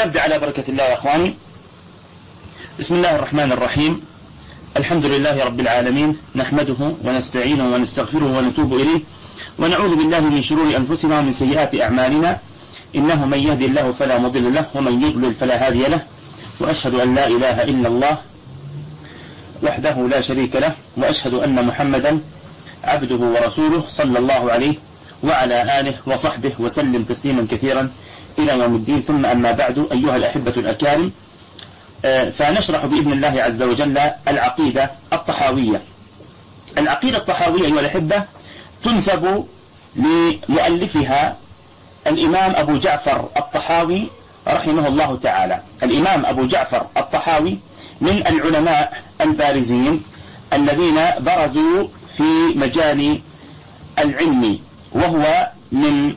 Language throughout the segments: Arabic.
نبدأ على بركة الله يا أخواني. بسم الله الرحمن الرحيم. الحمد لله رب العالمين، نحمده ونستعينه ونستغفره ونتوب إليه، ونعوذ بالله من شرور أنفسنا ومن سيئات أعمالنا، إنه من يهدي الله فلا مضل له ومن يضلل فلا هادي له، وأشهد أن لا إله إلا الله وحده لا شريك له، وأشهد أن محمدا عبده ورسوله صلى الله عليه وعلى آله وصحبه وسلم تسليما كثيرا إلى يوم الدين. ثم أما بعد، أيها الأحبة الأكارم، فنشرح بإذن الله عز وجل العقيدة الطحاوية. العقيدة الطحاوية أيها الأحبة تنسب لمؤلفها الإمام أبو جعفر الطحاوي رحمه الله تعالى. الإمام أبو جعفر الطحاوي من العلماء البارزين الذين برزوا في مجال العلم، وهو من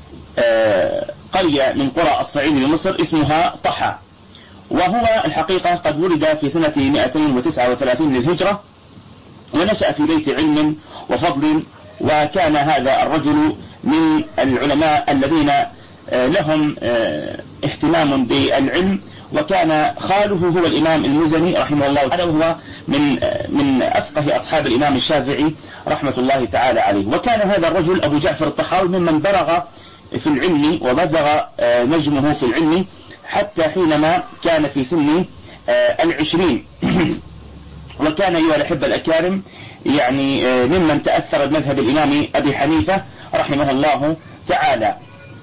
قرية من قرى الصعيد بمصر اسمها طحا، وهو الحقيقة قد ولد في سنة 239 للهجرة، ونشأ في بيت علم وفضل، وكان هذا الرجل من العلماء الذين لهم اهتمام بالعلم. وكان خاله هو الإمام المزني رحمه الله تعالى، وهو من أفقه أصحاب الإمام الشافعي رحمة الله تعالى عليه. وكان هذا الرجل أبو جعفر الطحاوي ممن بلغ في العلم وبزغ نجمه في العلم حتى حينما كان في سن 20. وكان أيها الأحبة الأكارم يعني ممن تأثر بمذهب الإمام أبي حنيفة رحمه الله تعالى.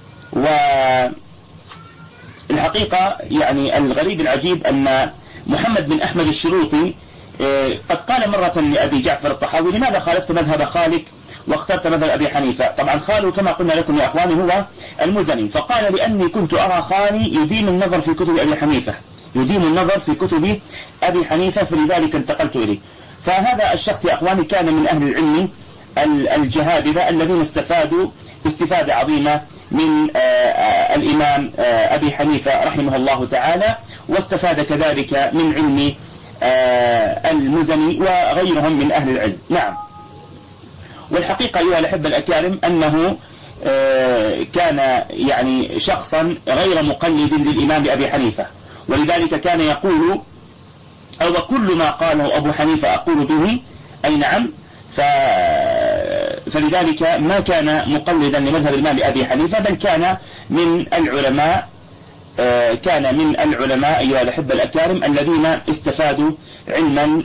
والحقيقة يعني الغريب العجيب أن محمد بن أحمد الشروطي قد قال مرة لأبي جعفر الطحاوي: لماذا خالفت مذهب خالك واخترت مذهب أبي حنيفة؟ طبعا خاله كما قلنا لكم يا أخواني هو المزني. فقال: لأني كنت أرى خالي يدين النظر في كتب أبي حنيفة، يدين النظر في كتب أبي حنيفة، فلذلك انتقلت إليه. فهذا الشخص يا أخواني كان من أهل العلم الجهابذة الذين استفادوا استفادة عظيمة من الإمام أبي حنيفة رحمه الله تعالى، واستفاد كذلك من علم المزني وغيرهم من أهل العلم. نعم. والحقيقة أيها الأحبة الأكارم أنه كان يعني شخصا غير مقلد للإمام أبي حنيفة، ولذلك كان يقول: أو كل ما قاله أبو حنيفة أقول به، أي نعم. فلذلك ما كان مقلدا لمذهب الإمام أبي حنيفة، بل كان من العلماء أيها الأحبة الأكارم الذين استفادوا علما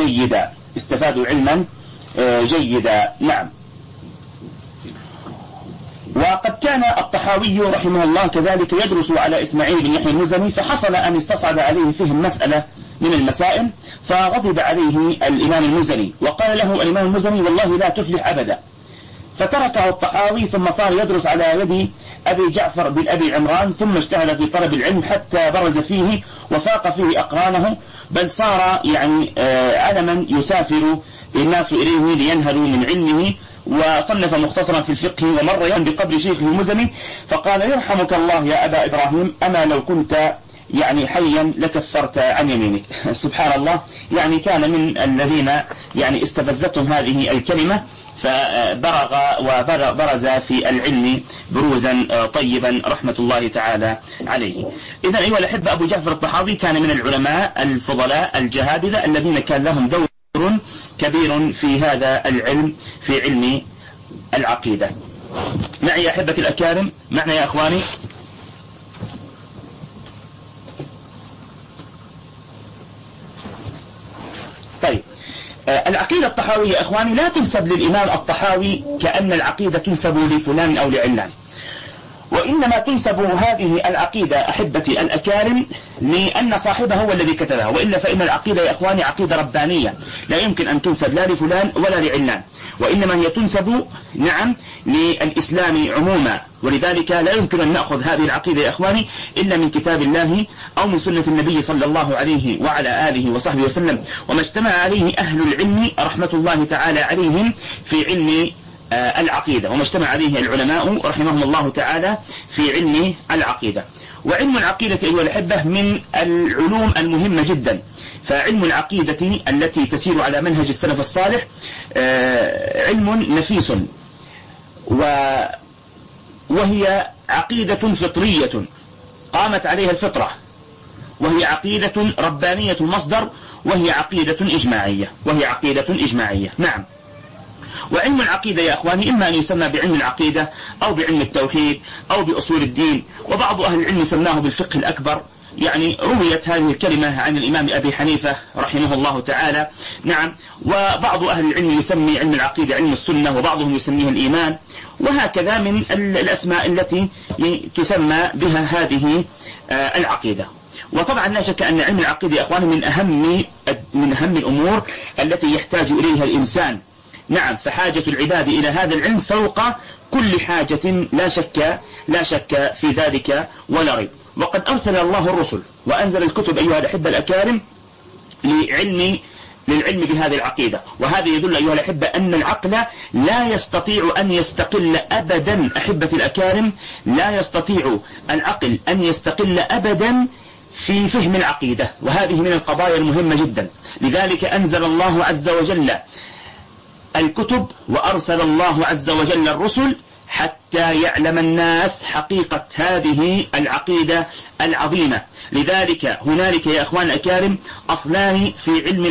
جيدا. نعم. وقد كان الطحاوي رحمه الله كذلك يدرس على إسماعيل بن يحيى المزني، فحصل أن استصعب عليه فهم مسألة من المسائل، فغضب عليه الإمام المزني وقال له الإمام المزني: والله لا تفلح أبدا. فتركه الطحاوي ثم صار يدرس على يد أبي جعفر بن أبي عمران، ثم اجتهد في طلب العلم حتى برز فيه وفاق فيه أقرانه، بل صار يعني علما يسافر الناس إليه لينهلوا من علمه. وصنف مختصرا في الفقه، ومر يوم بقبر شيخه المزني فقال: يرحمك الله يا أبا إبراهيم، أما لو كنت يعني حيا لكفرت عن يمينك. سبحان الله، يعني كان من الذين يعني استفزتهم هذه الكلمة، فبرغ وبرز في العلم بروزا طيبا رحمة الله تعالى عليه. إذن أيها الأحبة، أبو جعفر الطحاوي كان من العلماء الفضلاء الجهابذة الذين كان لهم دور كبير في هذا العلم، في علم العقيدة. معي يا أحبة الأكارم، معنا يا أخواني. طيب، العقيدة الطحاوية يا إخواني لا تنسب للإمام الطحاوي كأن العقيدة تنسب لفلان أو لعلان، وإنما تنسب هذه العقيدة أحبتي الأكارم لأن صاحبها هو الذي كتبها، وإلا فإن العقيدة يا إخواني عقيدة ربانية لا يمكن أن تنسب لا لفلان ولا لعلان، وإنما هي تنسب نعم للإسلام عموما. ولذلك لا يمكن أن نأخذ هذه العقيدة يا إخواني إلا من كتاب الله أو من سنة النبي صلى الله عليه وعلى آله وصحبه وسلم، وما اجتمع عليه أهل العلم رحمة الله تعالى عليهم في علم العقيدة، وما اجتمع عليه العلماء رحمهم الله تعالى في علم العقيدة. وعلم العقيدة أيها الأحبة من العلوم المهمة جدا. فعلم العقيدة التي تسير على منهج السلف الصالح علم نفيس، وهي عقيدة فطرية قامت عليها الفطرة، وهي عقيدة ربانية المصدر، وهي عقيدة إجماعية. نعم. وعلم العقيدة يا أخواني إما أن يسمى بعلم العقيدة أو بعلم التوحيد أو بأصول الدين، وبعض أهل العلم سماه بالفقه الأكبر. يعني رويت هذه الكلمة عن الإمام أبي حنيفة رحمه الله تعالى. نعم. وبعض أهل العلم يسمي علم العقيدة علم السنة، وبعضهم يسميه الإيمان، وهكذا من الأسماء التي تسمى بها هذه العقيدة. وطبعا لا شك أن علم العقيدة يا أخواني من أهم الأمور التي يحتاج إليها الإنسان. نعم. فحاجة العباد إلى هذا العلم فوق كل حاجة، لا شك في ذلك ولا ريب. وقد أرسل الله الرسل وأنزل الكتب أيها الأحبة الأكارم للعلم بهذه العقيدة. وهذا يدل أيها الأحبة أن العقل لا يستطيع أن يستقل أبدا، أحبة الأكارم، لا يستطيع العقل أن يستقل أبدا في فهم العقيدة، وهذه من القضايا المهمة جدا. لذلك أنزل الله عز وجل الكتب وأرسل الله عز وجل الرسل حتى يعلم الناس حقيقة هذه العقيدة العظيمة. لذلك هنالك يا أخوان الأكارم أصلان في علم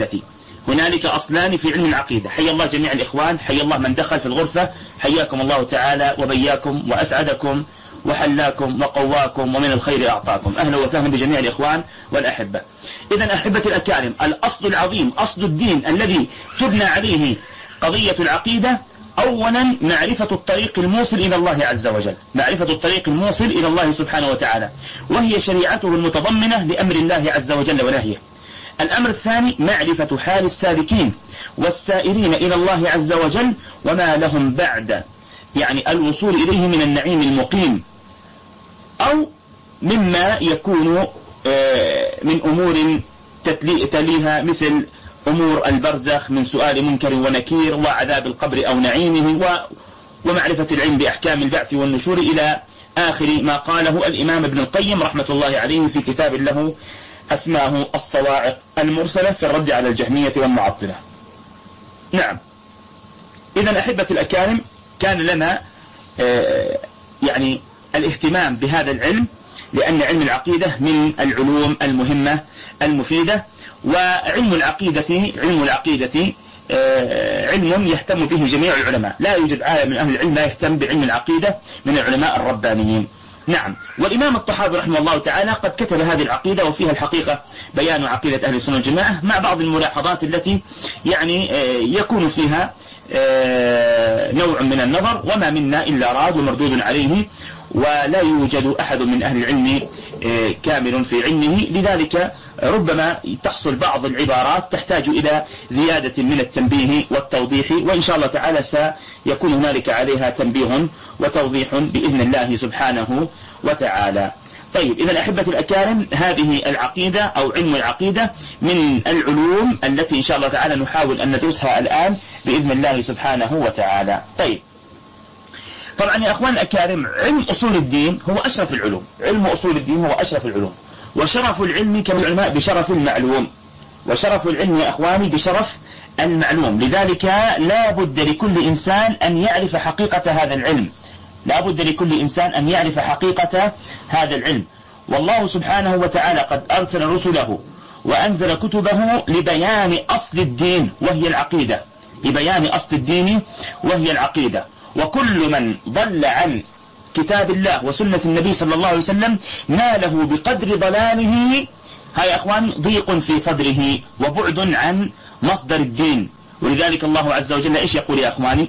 العقيدة. حي الله جميع الإخوان، حي الله من دخل في الغرفة، حياكم الله تعالى وبياكم وأسعدكم وحلاكم وقواكم ومن الخير أعطاكم. أهلا وسهلا بجميع الإخوان والأحبة. إذن أحبة الأكارم، الأصل العظيم، أصل الدين الذي تبنى عليه قضية العقيدة، أولا معرفة الطريق الموصل إلى الله عز وجل، معرفة الطريق الموصل إلى الله سبحانه وتعالى، وهي شريعته المتضمنة لأمر الله عز وجل ونهيه. الأمر الثاني معرفة حال السالكين والسائرين إلى الله عز وجل وما لهم بعد يعني الوصول إليه من النعيم المقيم، أو مما يكون من أمور تليها مثل أمور البرزخ من سؤال منكر ونكير وعذاب القبر أو نعيمه، ومعرفة العلم بأحكام البعث والنشور، إلى آخر ما قاله الإمام ابن القيم رحمة الله عليه في كتاب له أسماه الصواعق المرسلة في الرد على الجهمية والمعطلة. نعم. إذن أحبة الأكارم، كان لنا يعني الاهتمام بهذا العلم، لأن علم العقيدة من العلوم المهمة المفيدة. وعلم العقيدة علم يهتم به جميع العلماء، لا يوجد عالم من أهل العلم لا يهتم بعلم العقيدة من العلماء الربانيين. نعم. والإمام الطحاوي رحمه الله تعالى قد كتب هذه العقيدة، وفيها الحقيقة بيان عقيدة أهل السنة والجماعة مع بعض الملاحظات التي يعني يكون فيها نوع من النظر، وما منا إلا راد ومردود عليه، ولا يوجد أحد من أهل العلم كامل في علمه. لذلك ربما تحصل بعض العبارات تحتاج إلى زيادة من التنبيه والتوضيح، وإن شاء الله تعالى سيكون هنالك عليها تنبيه وتوضيح بإذن الله سبحانه وتعالى. طيب، إذا أحبة الأكارم، هذه العقيدة أو علم العقيدة من العلوم التي إن شاء الله تعالى نحاول أن ندرسها الآن بإذن الله سبحانه وتعالى. طيب، طبعا يا أخوان الأكارم، علم أصول الدين هو أشرف العلوم، علم أصول الدين هو أشرف العلوم، وشرف العلم كما العلماء بشرف المعلوم، وشرف العلم يا أخواني بشرف المعلوم. لذلك لا بد لكل إنسان أن يعرف حقيقة هذا العلم، لا بد لكل إنسان أن يعرف حقيقة هذا العلم. والله سبحانه وتعالى قد أرسل رسله وأنزل كتبه لبيان أصل الدين وهي العقيدة، لبيان أصل الدين وهي العقيدة. وكل من ضل عن كتاب الله وسنة النبي صلى الله عليه وسلم ناله بقدر ضلاله هاي أخوان ضيق في صدره وبعد عن مصدر الدين. ولذلك الله عز وجل إيش يقول يا أخواني؟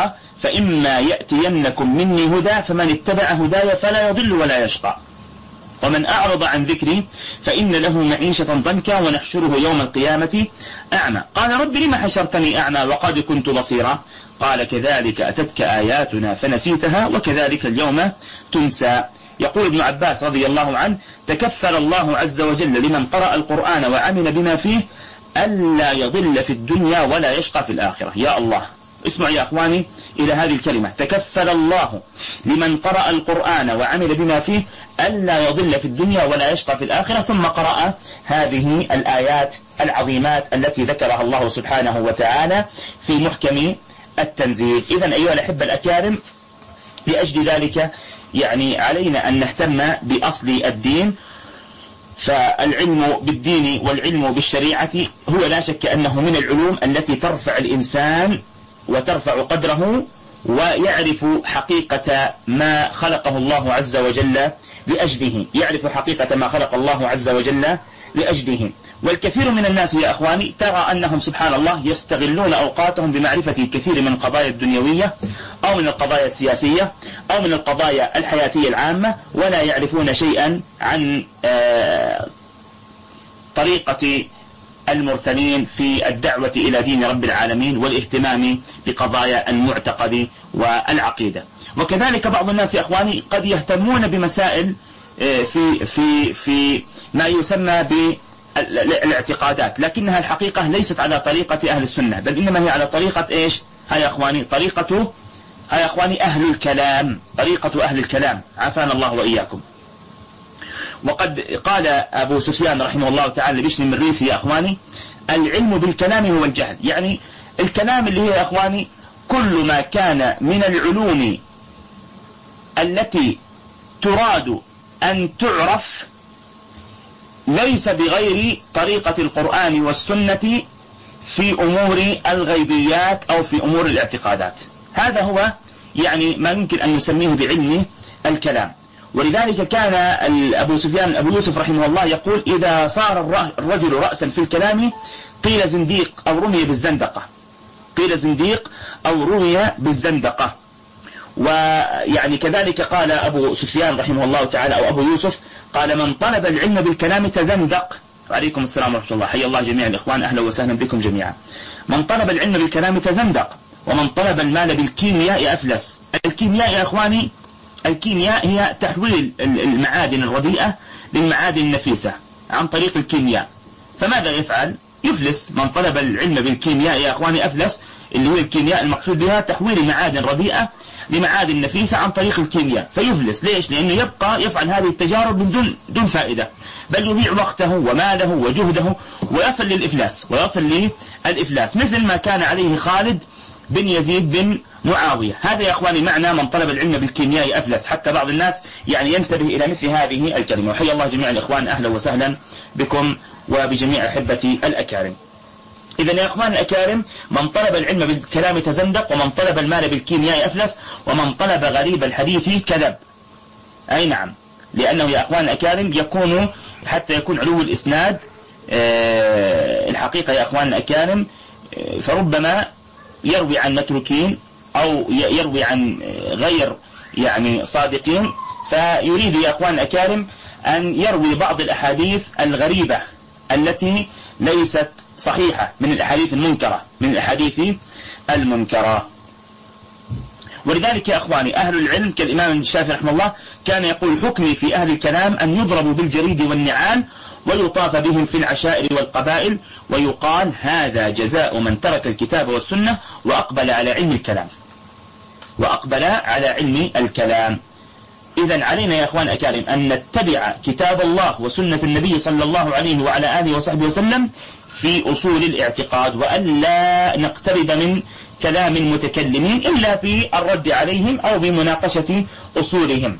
فإما يأتينكم مني هدى فمن اتبع هداي فلا يضل ولا يشقى، ومن أعرض عن ذكري فإن له معيشة ضنكا ونحشره يوم القيامة أعمى. قال رب لما حشرتني أعمى وقد كنت بصيرا؟ قال كذلك أتتك آياتنا فنسيتها وكذلك اليوم تنسى. يقول ابن عباس رضي الله عنه: تكفل الله عز وجل لمن قرأ القرآن وعمل بما فيه ألا يضل في الدنيا ولا يشقى في الآخرة. يا الله، اسمع يا أخواني إلى هذه الكلمة: تكفل الله لمن قرأ القرآن وعمل بما فيه ألا يضل في الدنيا ولا يشقى في الآخرة. ثم قرأ هذه الآيات العظيمات التي ذكرها الله سبحانه وتعالى في محكم التنزيل. إذن أيها الأحبة الأكارم، لأجل ذلك يعني علينا أن نهتم بأصل الدين. فالعلم بالدين والعلم بالشريعة هو لا شك أنه من العلوم التي ترفع الإنسان وترفع قدره، ويعرف حقيقة ما خلقه الله عز وجل لأجله، يعرف حقيقة ما خلق الله عز وجل لأجله. والكثير من الناس يا أخواني ترى أنهم سبحان الله يستغلون أوقاتهم بمعرفة الكثير من القضايا الدنيوية أو من القضايا السياسية أو من القضايا الحياتية العامة، ولا يعرفون شيئا عن طريقة المرسلين في الدعوة إلى دين رب العالمين والاهتمام بقضايا المعتقد والعقيدة. وكذلك بعض الناس يا أخواني قد يهتمون بمسائل في ما يسمى بالاعتقادات، لكنها الحقيقة ليست على طريقة أهل السنة، بل إنما هي على طريقة إيش؟ هاي يا أخواني طريقة هاي يا أخواني أهل الكلام، طريقة أهل الكلام، عافانا الله وإياكم. وقد قال أبو سفيان رحمه الله تعالى لبشر المريسي يا أخواني: العلم بالكلام هو الجهل. يعني الكلام اللي هي يا أخواني كل ما كان من العلوم التي تراد أن تعرف ليس بغير طريقة القرآن والسنة في أمور الغيبيات أو في أمور الاعتقادات. هذا هو يعني ما يمكن أن نسميه بعلم الكلام. ولذلك كان أبو سفيان أبو يوسف رحمه الله يقول: إذا صار الرجل رأسا في الكلام قيل زنديق أو رمي بالزندقة، قيل زنديق أو رمي بالزندقة. ويعني كذلك قال أبو سفيان رحمه الله تعالى أو أبو يوسف قال: من طلب العلم بالكلام تزندق. وعليكم السلام ورحمة الله، حي الله جميع الإخوان، أهلا وسهلا بكم جميعا. من طلب العلم بالكلام تزندق، ومن طلب المال بالكيمياء أفلس. الكيمياء يا إخواني، الكيمياء هي تحويل المعادن الرديئة للمعادن النفيسة عن طريق الكيمياء. فماذا يفعل؟ يفلس. من طلب العلم بالكيمياء يا أخواني أفلس، اللي هي الكيمياء المقصود بها تحويل المعادن رديئة لمعادن نفيسة عن طريق الكيمياء، فيفلس. ليش؟ لأنه يبقى يفعل هذه التجارب من دون فائدة، بل يضيع وقته وماله وجهده ويصل للإفلاس، مثل ما كان عليه خالد بن يزيد بن معاوية. هذا يا أخواني معنى من طلب العلم بالكيمياء أفلس، حتى بعض الناس يعني ينتبه إلى مثل هذه الكلمة. وحي الله جميع الإخوان، أهلا وسهلا بكم وبجميع أحبتي الأكارم. إذا يا أخوان الأكارم، من طلب العلم بالكلام تزندق، ومن طلب المال بالكيمياء أفلس، ومن طلب غريب الحديث كذب. أي نعم، لأنه يا أخوان الأكارم يكون حتى يكون علو الإسناد الحقيقة يا أخوان الأكارم، فربما يروي عن متروكين أو يروي عن غير يعني صادقين، فيريد يا أخوان الأكارم أن يروي بعض الأحاديث الغريبة التي ليست صحيحة من الأحاديث المنكرة. ولذلك يا أخواني أهل العلم كالإمام الشافعي رحمه الله كان يقول: حكمي في أهل الكلام أن يضربوا بالجريد والنعال ويطاف بهم في العشائر والقبائل، ويقال: هذا جزاء من ترك الكتاب والسنة وأقبل على علم الكلام. إذن علينا يا أخوان الأكارم أن نتبع كتاب الله وسنة النبي صلى الله عليه وعلى آله وصحبه وسلم في أصول الاعتقاد، وأن لا نقترب من كلام المتكلمين إلا في الرد عليهم أو بمناقشة أصولهم.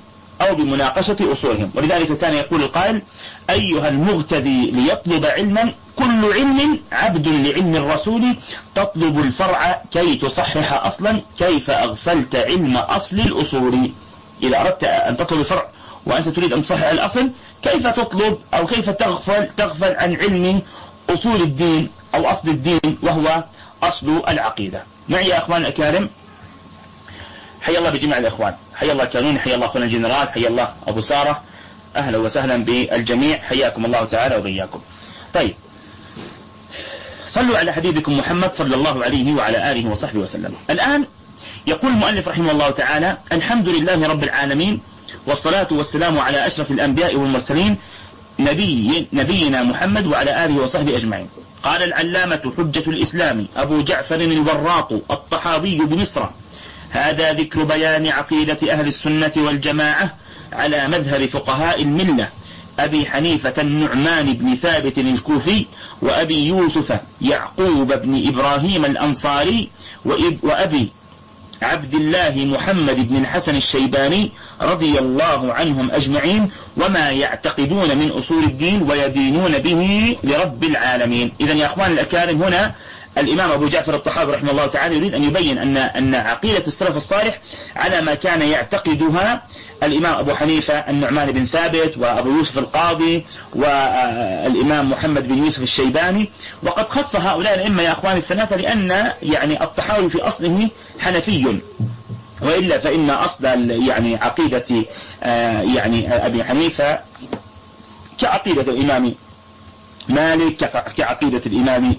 ولذلك كان يقول القائل: أيها المغتدي ليطلب علما، كل علم عبد لعلم الرسول، تطلب الفرع كي تصحح أصلا، كيف أغفلت علم أصل الأصول. إذا أردت أن تطلب الفرع وأنت تريد أن تصحح الأصل، كيف تطلب أو كيف تغفل عن علم أصول الدين أو أصل الدين، وهو أصل العقيدة. معي يا أخوان الأكارم، حي الله بجميع الإخوان، حي الله كانون، حي الله أخونا الجنرال، حي الله أبو سارة، أهلا وسهلا بالجميع، حياكم الله تعالى وبياكم. طيب، صلوا على حبيبكم محمد صلى الله عليه وعلى آله وصحبه وسلم. الآن يقول المؤلف رحمه الله تعالى: الحمد لله رب العالمين، والصلاة والسلام على أشرف الأنبياء والمرسلين، نبينا محمد وعلى آله وصحبه أجمعين. قال العلامة حجة الإسلام أبو جعفر الوراق الطحاوي بمصر: هذا ذكر بيان عقيدة أهل السنة والجماعة على مذهب فقهاء الملة أبي حنيفة النعمان بن ثابت الكوفي، وأبي يوسف يعقوب بن إبراهيم الأنصاري، وأبي عبد الله محمد بن الحسن الشيباني رضي الله عنهم أجمعين، وما يعتقدون من أصول الدين ويدينون به لرب العالمين. إذن يا أخوان الأكارم، هنا الإمام أبو جعفر الطحاوي رحمه الله تعالى يريد أن يبين أن عقيدة السلف الصالح على ما كان يعتقدها الإمام أبو حنيفة النعمان بن ثابت، وأبو يوسف القاضي، والإمام محمد بن يوسف الشيباني. وقد خص هؤلاء الأئمة يا أخوان الثلاثة لأن يعني الطحاوي في أصله حنفي، وإلا فإن أصل يعني عقيدة يعني أبي حنيفة كعقيدة الإمام مالك، كعقيدة الإمام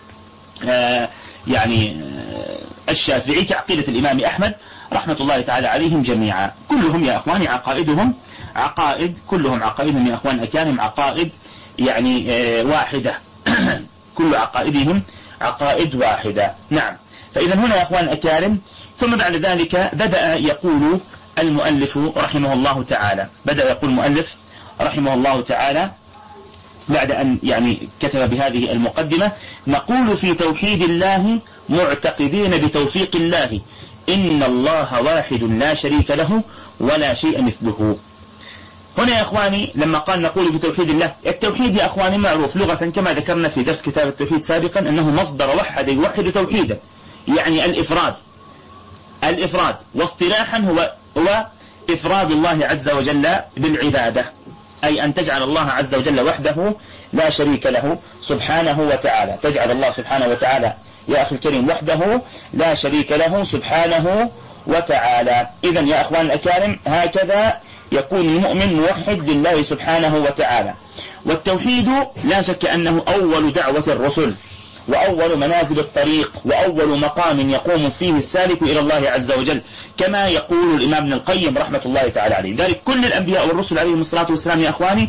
يعني الشافعي، كعقيدة الإمام أحمد رحمة الله تعالى عليهم جميعا. كلهم يا أخواني عقائدهم كلهم عقائدهم يا أخوان أكارم عقائد يعني واحدة كل عقائدهم عقائد واحدة. نعم. فإذا هنا يا أخوان أكارم، ثم بعد ذلك بدأ يقول المؤلف رحمه الله تعالى، رحمه الله تعالى بعد أن يعني كتب بهذه المقدمة: نقول في توحيد الله معتقدين بتوفيق الله إن الله واحد لا شريك له ولا شيء مثله. هنا يا أخواني لما قال نقول بتوحيد الله، التوحيد يا أخواني معروف لغة كما ذكرنا في درس كتاب التوحيد سابقا أنه مصدر وحد يوحد توحيدا، يعني الإفراد، واصطلاحا هو إفراد الله عز وجل بالعبادة، أي أن تجعل الله عز وجل وحده لا شريك له سبحانه وتعالى، تجعل الله سبحانه وتعالى يا أخي الكريم وحده لا شريك له سبحانه وتعالى. إذن يا أخوان الأكارم هكذا يكون المؤمن موحد لله سبحانه وتعالى. والتوحيد لا شك أنه أول دعوة الرسل، وأول منازل الطريق، وأول مقام يقوم فيه السالك إلى الله عز وجل، كما يقول الإمام ابن القيم رحمة الله تعالى عليه. ذلك كل الأنبياء والرسل عليهم الصلاة والسلام يا أخواني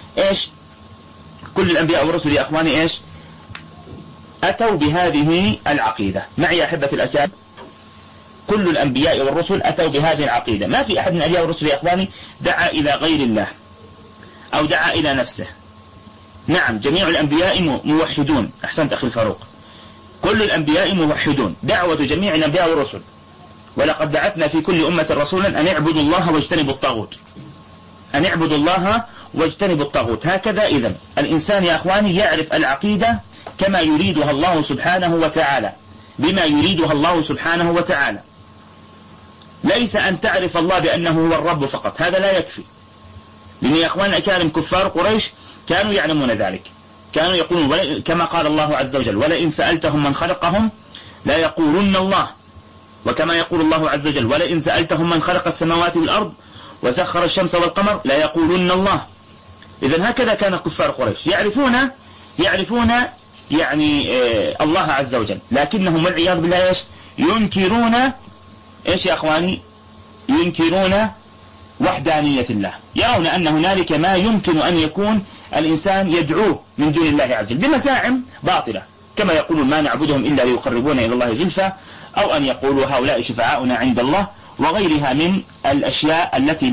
كل الأنبياء والرسل يا أخواني أتوا بهذه العقيدة. معي يا أحبة الأكارم، كل الأنبياء والرسل أتوا بهذه العقيدة. ما في أحد من الأنبياء والرسل يا أخواني دعا إلى غير الله أو دعا إلى نفسه. نعم، جميع الأنبياء موحدون. أحسنت أخي الفاروق، كل الأنبياء موحدون، دعوة جميع الأنبياء والرسل: ولقد بعثنا في كل أمة رسولا أن اعبدوا الله واجتنبوا الطاغوت، أن اعبدوا الله واجتنبوا الطاغوت. هكذا إذن الإنسان يا أخواني يعرف العقيدة كما يريدها الله سبحانه وتعالى، بما يريدها الله سبحانه وتعالى. ليس أن تعرف الله بأنه هو الرب فقط، هذا لا يكفي. لأن يا أخوان الأكارم كفار قريش كانوا يعلمون ذلك، كانوا يقولون كما قال الله عز وجل: ولئن سألتهم من خلقهم لا يقولون الله. وكما يقول الله عز وجل: ولئن سألتهم من خلق السماوات والأرض وسخر الشمس والقمر لا يقولون الله. إذن هكذا كان كفار قريش يعرفون يعني الله عز وجل، لكنهم والعياذ بالله ينكرون يا أخواني؟ ينكرون وحدانية الله، يرون أن هنالك ما يمكن أن يكون الإنسان يدعوه من دون الله عز وجل بمساعم باطلة، كما يقولون: ما نعبدهم إلا ليقربونا إلى الله زلفى، أو أن يقولوا: هؤلاء شفعاؤنا عند الله، وغيرها من الأشياء التي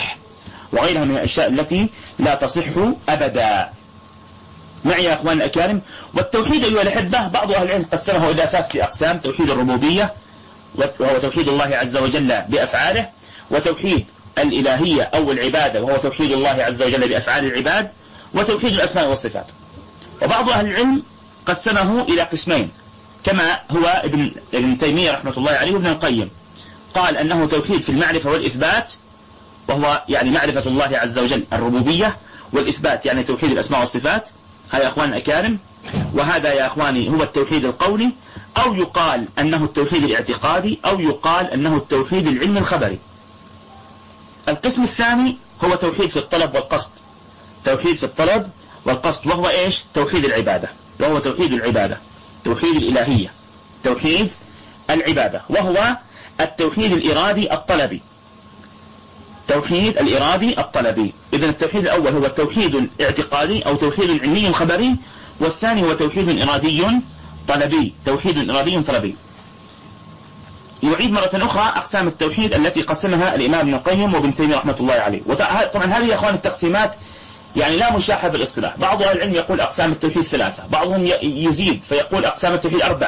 لا تصح أبدا. معي يا أخوان الأكارم. والتوحيد أيها الأحبة بعض أهل العلم قسمه إلى 3 أقسام: توحيد الربوبية وهو توحيد الله عز وجل بأفعاله، وتوحيد الإلهية أو العبادة وهو توحيد الله عز وجل بأفعال العباد، وتوحيد الأسماء والصفات. وبعض أهل العلم قسمه إلى قسمين، كما هو ابن تيمية رحمة الله عليه وابن القيم، قال أنه توحيد في المعرفة والإثبات، وهو يعني معرفة الله عز وجل الربوبية، والإثبات يعني توحيد الأسماء والصفات. هذا يا أخوان الأكارم، وهذا يا أخواني هو التوحيد القولي، أو يقال أنه التوحيد الاعتقادي، أو يقال أنه التوحيد العلم الخبري. القسم الثاني هو توحيد في الطلب والقصد، توحيد في الطلب والقصد، وهو توحيد العبادة، وهو توحيد العبادة، توحيد الإلهية، توحيد العبادة، وهو التوحيد الإرادي الطلبي، توحيد الإرادي الطلبي. إذن التوحيد الأول هو التوحيد الاعتقادي أو توحيد علمي خبري، والثاني هو توحيد إرادي طلبي، توحيد إرادي طلبي. يعيد مرة أخرى أقسام التوحيد التي قسمها الإمام ابن القيم وابن تيمية رحمة الله عليه. طبعا هذه يا أخوان التقسيمات يعني لا مشاحة بالاصطلاح. بعض أهل العلم يقول أقسام التوحيد 3، بعضهم يزيد فيقول أقسام التوحيد 4،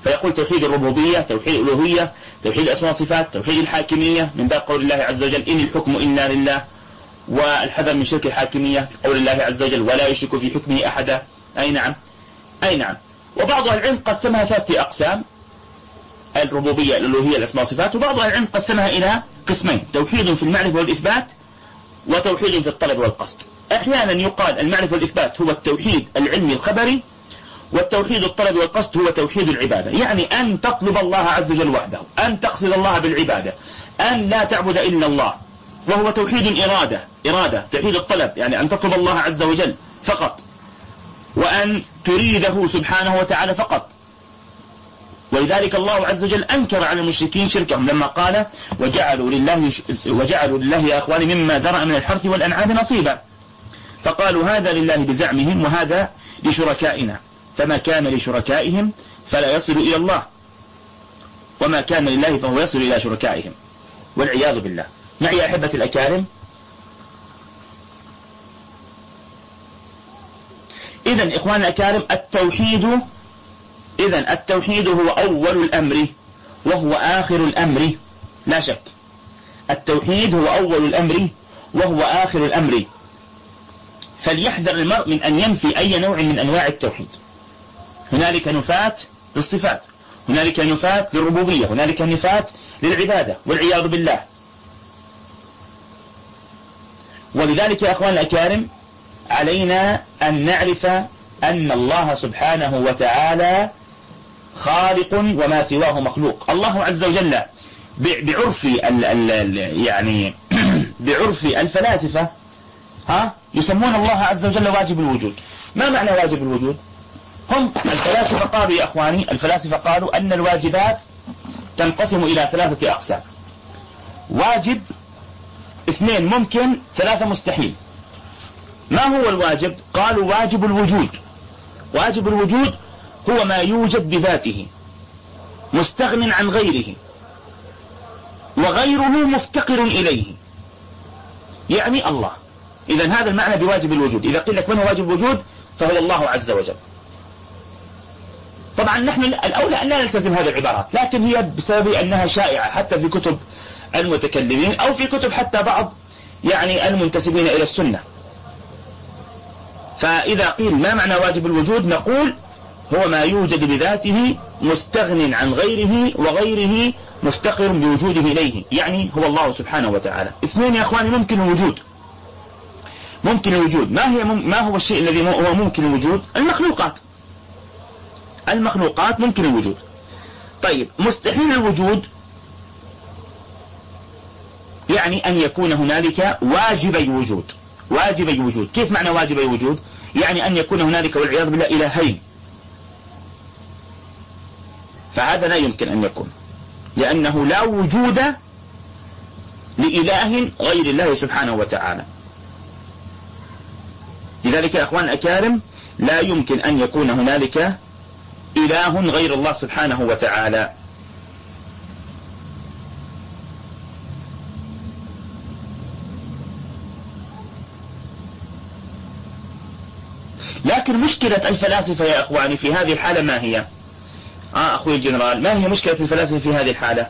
فيقول توحيد الربوبية، توحيد الألوهية، توحيد الأسماء والصفات، توحيد الحاكمية من باب قول الله عز وجل إن الحكم إلا لله، والحذر من شرك الحاكمية قول الله عز وجل ولا يشرك في حكمه أحدا. أي نعم. وبعض العلم قسمها 3 أقسام: الربوبية، الألوهية، الأسماء والصفات. وبعض العلم قسمها إلى قسمين: توحيد في المعرفة والإثبات، وتوحيد في الطلب والقصد. أحيانا يقال المعرفة والإثبات هو التوحيد العلمي الخبري، والتوحيد الطلب والقصد هو توحيد العبادة، يعني أن تطلب الله عز وجل وحده، أن تقصد الله بالعبادة، أن لا تعبد إلا الله، وهو توحيد إرادة، توحيد الطلب يعني أن تطلب الله عز وجل فقط، وأن تريده سبحانه وتعالى فقط. ولذلك الله عز وجل أنكر على المشركين شركهم لما قال وجعلوا لله يا أخواني مما ذرأ من الحرث والأنعام نصيبا، فقالوا هذا لله بزعمهم وهذا لشركائنا، فما كان لشركائهم فلا يصل إلى الله، وما كان لله فهو يصل إلى شركائهم، والعياذ بالله. معي أحبة الأكارم، إذن إخواننا الأكارم التوحيد هو أول الأمر وهو آخر الأمر، لا شك. التوحيد هو أول الأمر وهو آخر الأمر، فليحذر المرء من أن ينفي أي نوع من أنواع التوحيد. هنالك نفاة للصفات، هنالك نفاة للربوبية، هنالك نفاة للعبادة، والعياذ بالله. ولذلك يا أخوان الأكارم علينا أن نعرف أن الله سبحانه وتعالى خالق وما سواه مخلوق. الله عز وجل بعرف الفلاسفة يسمون الله عز وجل واجب الوجود. ما معنى واجب الوجود؟ هم الفلاسفة قالوا يا أخواني، الفلاسفة قالوا أن الواجبات تنقسم إلى 3 أقسام: واجب، 2 ممكن، 3 مستحيل. ما هو الواجب؟ قالوا واجب الوجود. واجب الوجود هو ما يوجد بذاته مستغن عن غيره، وغيره مفتقر إليه، يعني الله. إذن هذا المعنى بواجب الوجود. إذا قيل لك من هو واجب الوجود فهو الله عز وجل. طبعا نحن الأولى أن لا نلتزم هذه العبارات، لكن هي بسبب أنها شائعة حتى في كتب المتكلمين أو في كتب حتى بعض المنتسبين إلى السنة. فإذا قيل ما معنى واجب الوجود نقول هو ما يوجد بذاته مستغن عن غيره، وغيره مفتقر بوجوده إليه، يعني هو الله سبحانه وتعالى. 2 يا أخواني ممكن الوجود. ما هو الشيء الذي هو ممكن الوجود؟ المخلوقات ممكن الوجود. طيب مستحيل الوجود يعني أن يكون هنالك واجبي وجود. كيف معنى واجبي وجود؟ يعني أن يكون هنالك والعياذ بالله إلهين، فهذا لا يمكن أن يكون، لأنه لا وجود لإله غير الله سبحانه وتعالى. لذلك يا أخوان الأكارم لا يمكن أن يكون هنالك إله غير الله سبحانه وتعالى. لكن مشكلة الفلاسفة يا أخواني في هذه الحالة ما هي؟ أخوي الجنرال، ما هي مشكلة الفلاسفة في هذه الحالة؟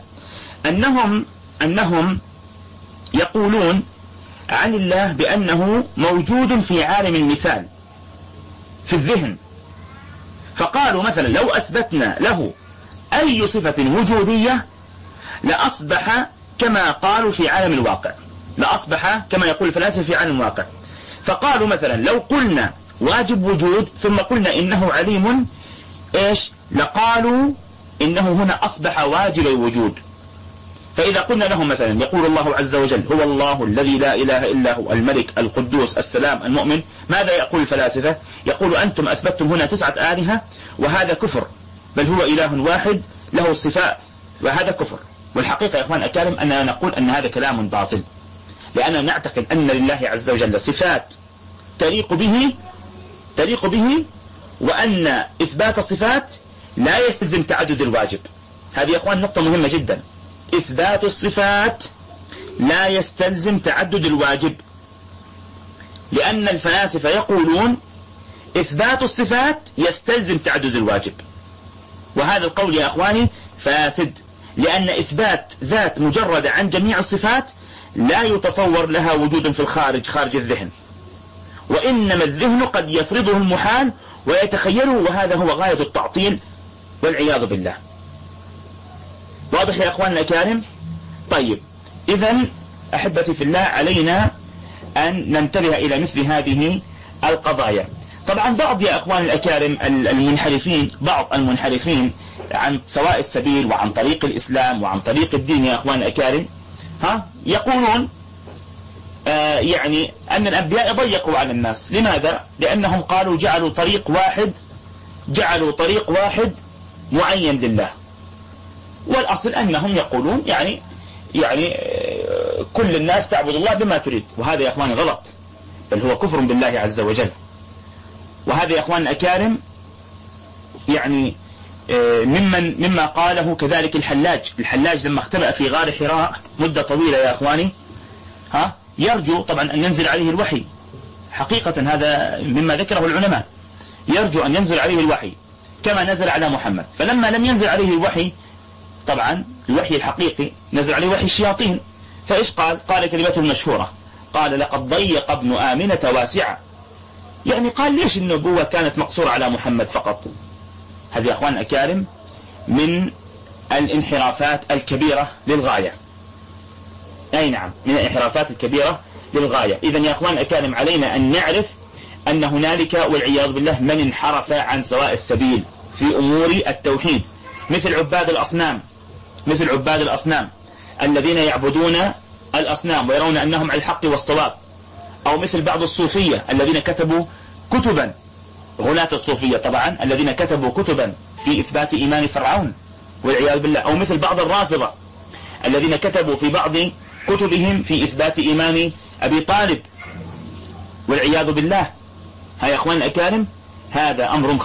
أنهم يقولون عن الله بأنه موجود في عالم المثال في الذهن. فقالوا مثلا لو أثبتنا له أي صفة وجودية لأصبح كما قالوا في عالم الواقع، لأصبح كما يقول الفلاسفة في عالم الواقع. فقالوا مثلا لو قلنا واجب وجود ثم قلنا إنه عليم لقالوا إنه هنا أصبح واجب الوجود. فإذا قلنا لهم مثلا يقول الله عز وجل هو الله الذي لا إله إلا هو الملك القدوس السلام المؤمن، ماذا يقول الفلاسفة؟ يقول أنتم أثبتتم هنا 9 آلهة وهذا كفر، بل هو إله واحد له صفات وهذا كفر. والحقيقة يا إخوان الكرام أننا نقول أن هذا كلام باطل، لأننا نعتقد أن لله عز وجل صفات تليق به، وأن إثبات الصفات لا يستلزم تعدد الواجب. هذه يا إخوان نقطة مهمة جدا. إثبات الصفات لا يستلزم تعدد الواجب، لأن الفلاسفة يقولون إثبات الصفات يستلزم تعدد الواجب. وهذا القول يا أخواني فاسد، لأن إثبات ذات مجردة عن جميع الصفات لا يتصور لها وجود في الخارج، خارج الذهن، وإنما الذهن قد يفرضه المحال ويتخيله، وهذا هو غاية التعطيل والعياذ بالله. واضح يا أخواننا الكرام؟ طيب، إذن أحبتي في الله علينا أن ننتبه إلى مثل هذه القضايا. طبعا بعض يا أخوان الأكارم المنحرفين، بعض المنحرفين عن سواء السبيل وعن طريق الإسلام وعن طريق الدين يا أخوان الأكارم، يقولون يعني أن الأنبياء ضيقوا على الناس. لماذا؟ لأنهم قالوا جعلوا طريق واحد معين لله، والأصل أنهم يقولون يعني كل الناس تعبد الله بما تريد، وهذا يا أخواني غلط، بل هو كفر بالله عز وجل. وهذا يا أخوان الأكارم يعني مما قاله كذلك الحلاج لما اختبأ في غار حراء مدة طويلة يا أخواني، يرجو طبعا أن ينزل عليه الوحي، حقيقة هذا مما ذكره العلماء، يرجو أن ينزل عليه الوحي كما نزل على محمد. فلما لم ينزل عليه الوحي، طبعا الوحي الحقيقي نزل عليه وحي الشياطين، فإيش قال كلمته المشهورة، قال لقد ضيق ابن آمنة واسعة. يعني قال ليش النبوة كانت مقصورة على محمد فقط؟ هذه يا أخوان الأكارم من الانحرافات الكبيرة للغاية. أي نعم، من الانحرافات الكبيرة للغاية. إذن يا أخوان الأكارم علينا أن نعرف أن هنالك والعياذ بالله من انحرف عن سواء السبيل في أمور التوحيد، مثل عباد الأصنام الذين يعبدون الأصنام ويرون أنهم على الحق والصواب، أو مثل بعض الصوفية الذين كتبوا كتبا، غلاة الصوفية طبعا الذين كتبوا كتبا في إثبات إيمان فرعون والعياذ بالله، أو مثل بعض الرافضة الذين كتبوا في بعض كتبهم في إثبات إيمان أبي طالب والعياذ بالله. يا أخوان الأكارم، هذا أمر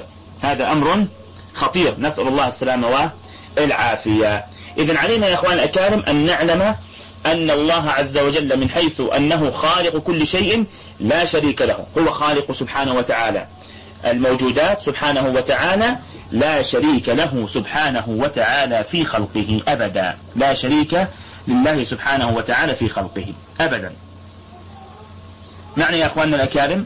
خطير، نسأل الله السلامة والعافية. إذن علينا يا أخوان الأكارم أن نعلم أن الله عز وجل من حيث أنه خالق كل شيء لا شريك له، هو خالق سبحانه وتعالى الموجودات سبحانه وتعالى، لا شريك له سبحانه وتعالى في خلقه أبدا، لا شريك لله سبحانه وتعالى في خلقه أبدا. معنى يا أخواننا الأكارم؟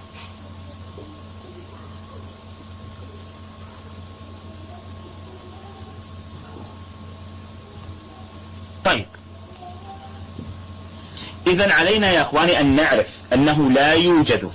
طيب، إذن علينا يا أخواني أن نعرف أنه لا يوجد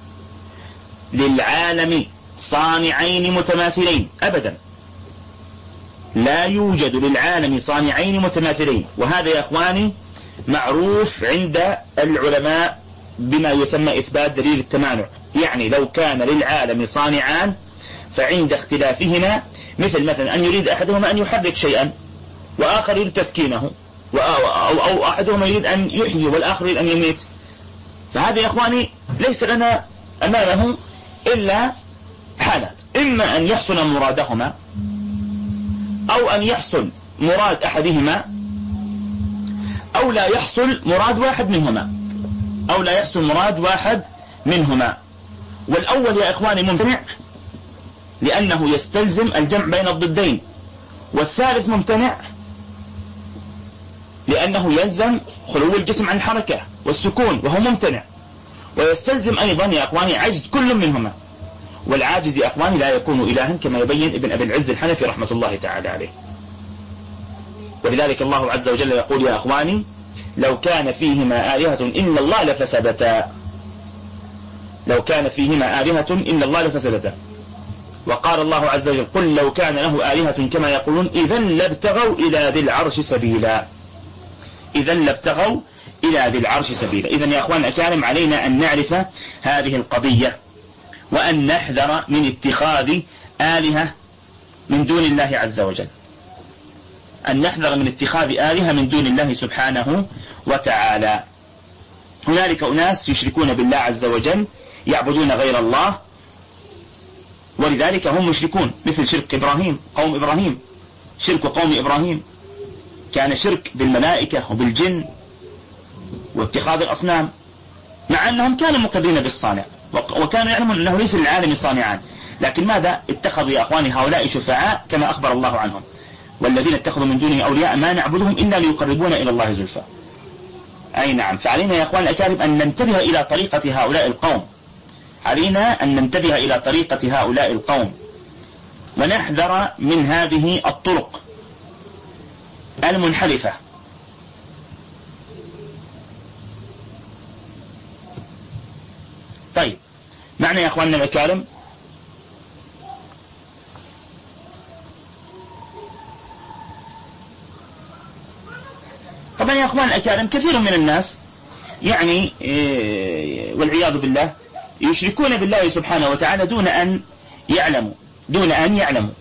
للعالم صانعين متماثلين أبدا، لا يوجد للعالم صانعين متماثلين. وهذا يا أخواني معروف عند العلماء بما يسمى إثبات دليل التمانع. يعني لو كان للعالم صانعان فعند اختلافهما، مثلا أن يريد أحدهما أن يحرك شيئا وآخر يريد تسكينه، أو أحدهما يريد أن يحيي والآخر يريد أن يميت، فهذا يا أخواني ليس لنا أمامه إلا حالات، إما أن يحصل مرادهما، أو أن يحصل مراد أحدهما، أو لا يحصل مراد واحد منهما. والأول يا إخواني ممتنع لأنه يستلزم الجمع بين الضدين، والثالث ممتنع لأنه يلزم خلو الجسم عن الحركة والسكون وهو ممتنع، ويستلزم أيضا يا أخواني عجز كل منهما، والعاجز يا أخواني لا يكون إلها كما يبين ابن أبي العز الحنفي رحمة الله تعالى عليه. ولذلك الله عز وجل يقول يا أخواني لو كان فيهما آلهة إلا الله لفسدتا، لو كان فيهما آلهة إلا الله لفسدتا. وقال الله عز وجل قل لو كان له آلهة كما يقولون إذا لابتغوا إلى ذي العرش سبيلا، إذن يا أخوان الأكارم علينا أن نعرف هذه القضية، وأن نحذر من اتخاذ آلهة من دون الله عز وجل، أن نحذر من اتخاذ آلهة من دون الله سبحانه وتعالى. هنالك أناس يشركون بالله عز وجل، يعبدون غير الله، ولذلك هم مشركون، مثل شرك إبراهيم، قوم إبراهيم، شرك قوم إبراهيم كان شرك بالملائكة وبالجن واتخاذ الأصنام. مع أنهم كانوا مقرين بالصانع وكانوا يعلمون أنه ليس للعالم صانعان، لكن ماذا؟ اتخذوا يا أخواني هؤلاء شفعاء كما أخبر الله عنهم، والذين اتخذوا من دونه أولياء ما نعبدهم إلا ليقربونا إلى الله زلفى. أي نعم. فعلينا يا أخوان الأكارم أن ننتبه إلى طريقة هؤلاء القوم، علينا أن ننتبه إلى طريقة هؤلاء القوم ونحذر من هذه الطرق المنحرفة. طيب، معنى يا أخواننا الأكارم طبعا يا أخوان الأكارم كثير من الناس يعني والعياذ بالله يشركون بالله سبحانه وتعالى دون أن يعلموا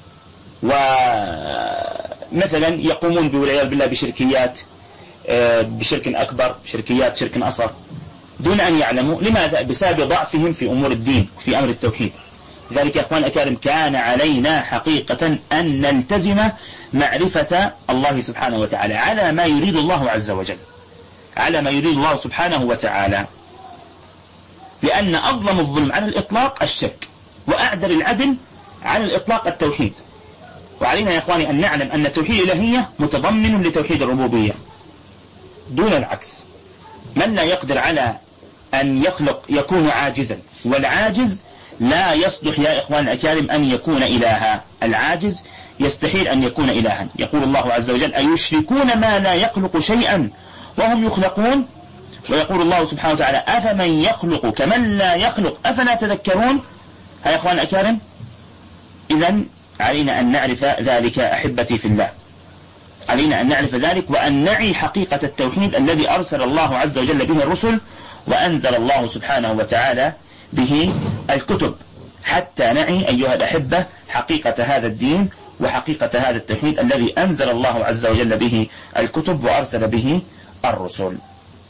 ومثلا يقومون والعياذ بالله بشركيات، بشرك أكبر، شركيات، شرك أصغر، دون أن يعلموا. لماذا؟ بسبب ضعفهم في أمور الدين، في أمر التوحيد. لذلك يا أخوان الأكارم كان علينا حقيقة أن نلتزم معرفة الله سبحانه وتعالى على ما يريد الله عز وجل، على ما يريد الله سبحانه وتعالى، لأن أظلم الظلم على الإطلاق الشرك، وأعدل العدل على الإطلاق التوحيد. وعلينا يا إخواني أن نعلم أن توحيد الإلهية متضمن لتوحيد الربوبية دون العكس. من لا يقدر على أن يخلق يكون عاجزا، والعاجز لا يصلح يا إخوان الأكارم أن يكون إلها، العاجز يستحيل أن يكون إلها. يقول الله عز وجل: أيشركون ما لا يخلق شيئا وهم يخلقون؟ ويقول الله سبحانه وتعالى: أفمن يخلق كمن لا يخلق أفلا تذكرون؟ ها يا إخوان الأكارم، إذن علينا أن نعرف ذلك أحبتي في الله، علينا أن نعرف ذلك وأن نعي حقيقة التوحيد الذي أرسل الله عز وجل به الرسل وأنزل الله سبحانه وتعالى به الكتب، حتى نعي أيها الأحبة حقيقة هذا الدين وحقيقة هذا التوحيد الذي أنزل الله عز وجل به الكتب وأرسل به الرسل.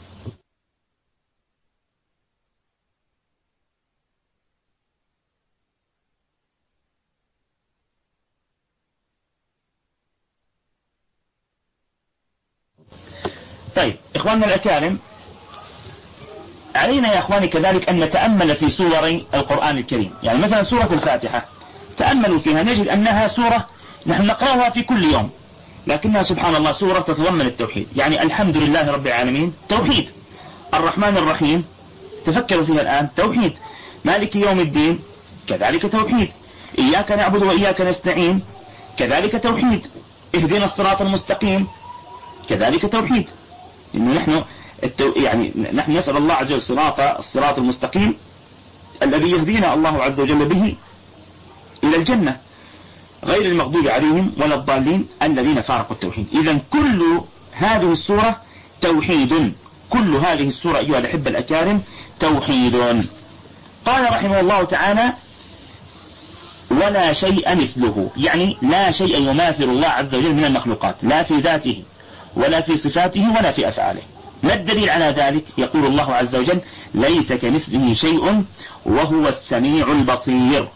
طيب إخواننا الأكارم، علينا يا إخواني كذلك أن نتأمل في سور القرآن الكريم. يعني مثلا سورة الفاتحة تأملوا فيها نجد أنها سورة نحن نقرأها في كل يوم، لكنها سبحان الله سورة تتضمن التوحيد. يعني الحمد لله رب العالمين توحيد، الرحمن الرحيم تفكروا فيها الآن توحيد، مالك يوم الدين كذلك توحيد، إياك نعبد وإياك نستعين كذلك توحيد، اهدنا الصراط المستقيم كذلك توحيد. إنه نحن يعني نحن نسأل الله عز وجل الصراط المستقيم الذي يهدينا الله عز وجل به إلى الجنة غير المغضوب عليهم ولا الضالين الذين فارقوا التوحيد. إذن كل هذه السورة توحيد، كل هذه السورة أيها الأحبة الأكارم توحيد. قال رحمه الله تعالى: ولا شيء مثله، يعني لا شيء يماثل الله عز وجل من المخلوقات، لا في ذاته ولا في صفاته ولا في أفعاله. ما الدليل على ذلك؟ يقول الله عز وجل: ليس كمثله شيء وهو السميع البصير.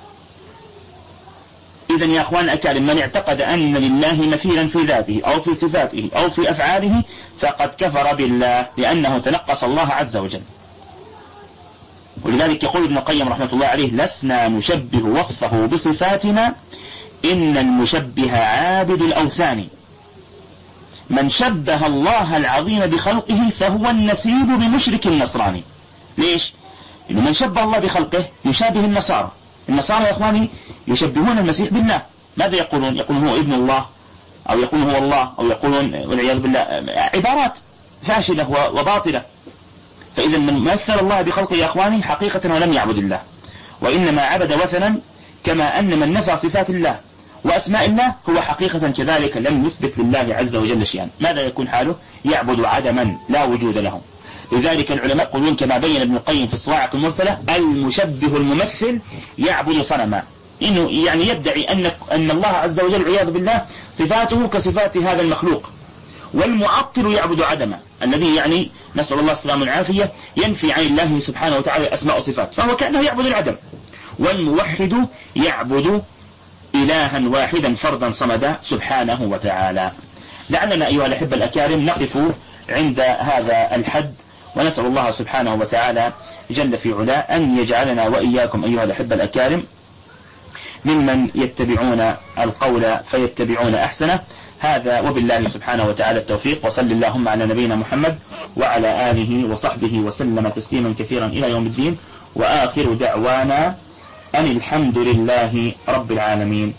إذن يا أخوان الأكارم، من اعتقد أن لله مثيلا في ذاته أو في صفاته أو في أفعاله فقد كفر بالله، لأنه تنقص الله عز وجل. ولذلك يقول ابن القيم رحمة الله عليه: لسنا نشبه وصفه بصفاتنا، إن المشبه عابد الأوثان، من شبه الله العظيم بخلقه فهو النسيب بمشرك النصراني. ليش؟ إنه من شبه الله بخلقه يشابه النصارى. النصارى يا إخواني يشبهون المسيح بالله. ماذا يقولون؟ يقولون هو ابن الله، أو يقولون هو الله، أو يقولون والعياذ بالله عبارات فاشلة وباطلة. فإذا من مثل الله بخلقه يا إخواني حقيقة ولم يعبد الله، وإنما عبد وثنا، كما أن من نفى صفات الله وأسماء الله هو حقيقة كذلك لم يثبت لله عز وجل شيئا. ماذا يكون حاله؟ يعبد عدما لا وجود له. لذلك العلماء يقولون كما بين ابن القيم في الصواعق المرسلة: المشبه الممثل يعبد صنما. إنه يعني يدعي أن الله عز وجل والعياذ بالله صفاته كصفات هذا المخلوق، والمعطل يعبد عدما، الذي يعني نسأل الله السلامة والعافية ينفي عن الله سبحانه وتعالى أسماء وصفات، فهو كأنه يعبد العدم. والموحد يعبد إلها واحدا فردا صمدا سبحانه وتعالى. لعلنا أيها الأحبة الأكارم نقف عند هذا الحد، ونسأل الله سبحانه وتعالى جل في علاه أن يجعلنا وإياكم أيها الأحبة الأكارم ممن يتبعون القول فيتبعون أحسنه. هذا وبالله سبحانه وتعالى التوفيق، وصل اللهم على نبينا محمد وعلى آله وصحبه وسلم تسليما كثيرا إلى يوم الدين، وآخر دعوانا أن الحمد لله رب العالمين.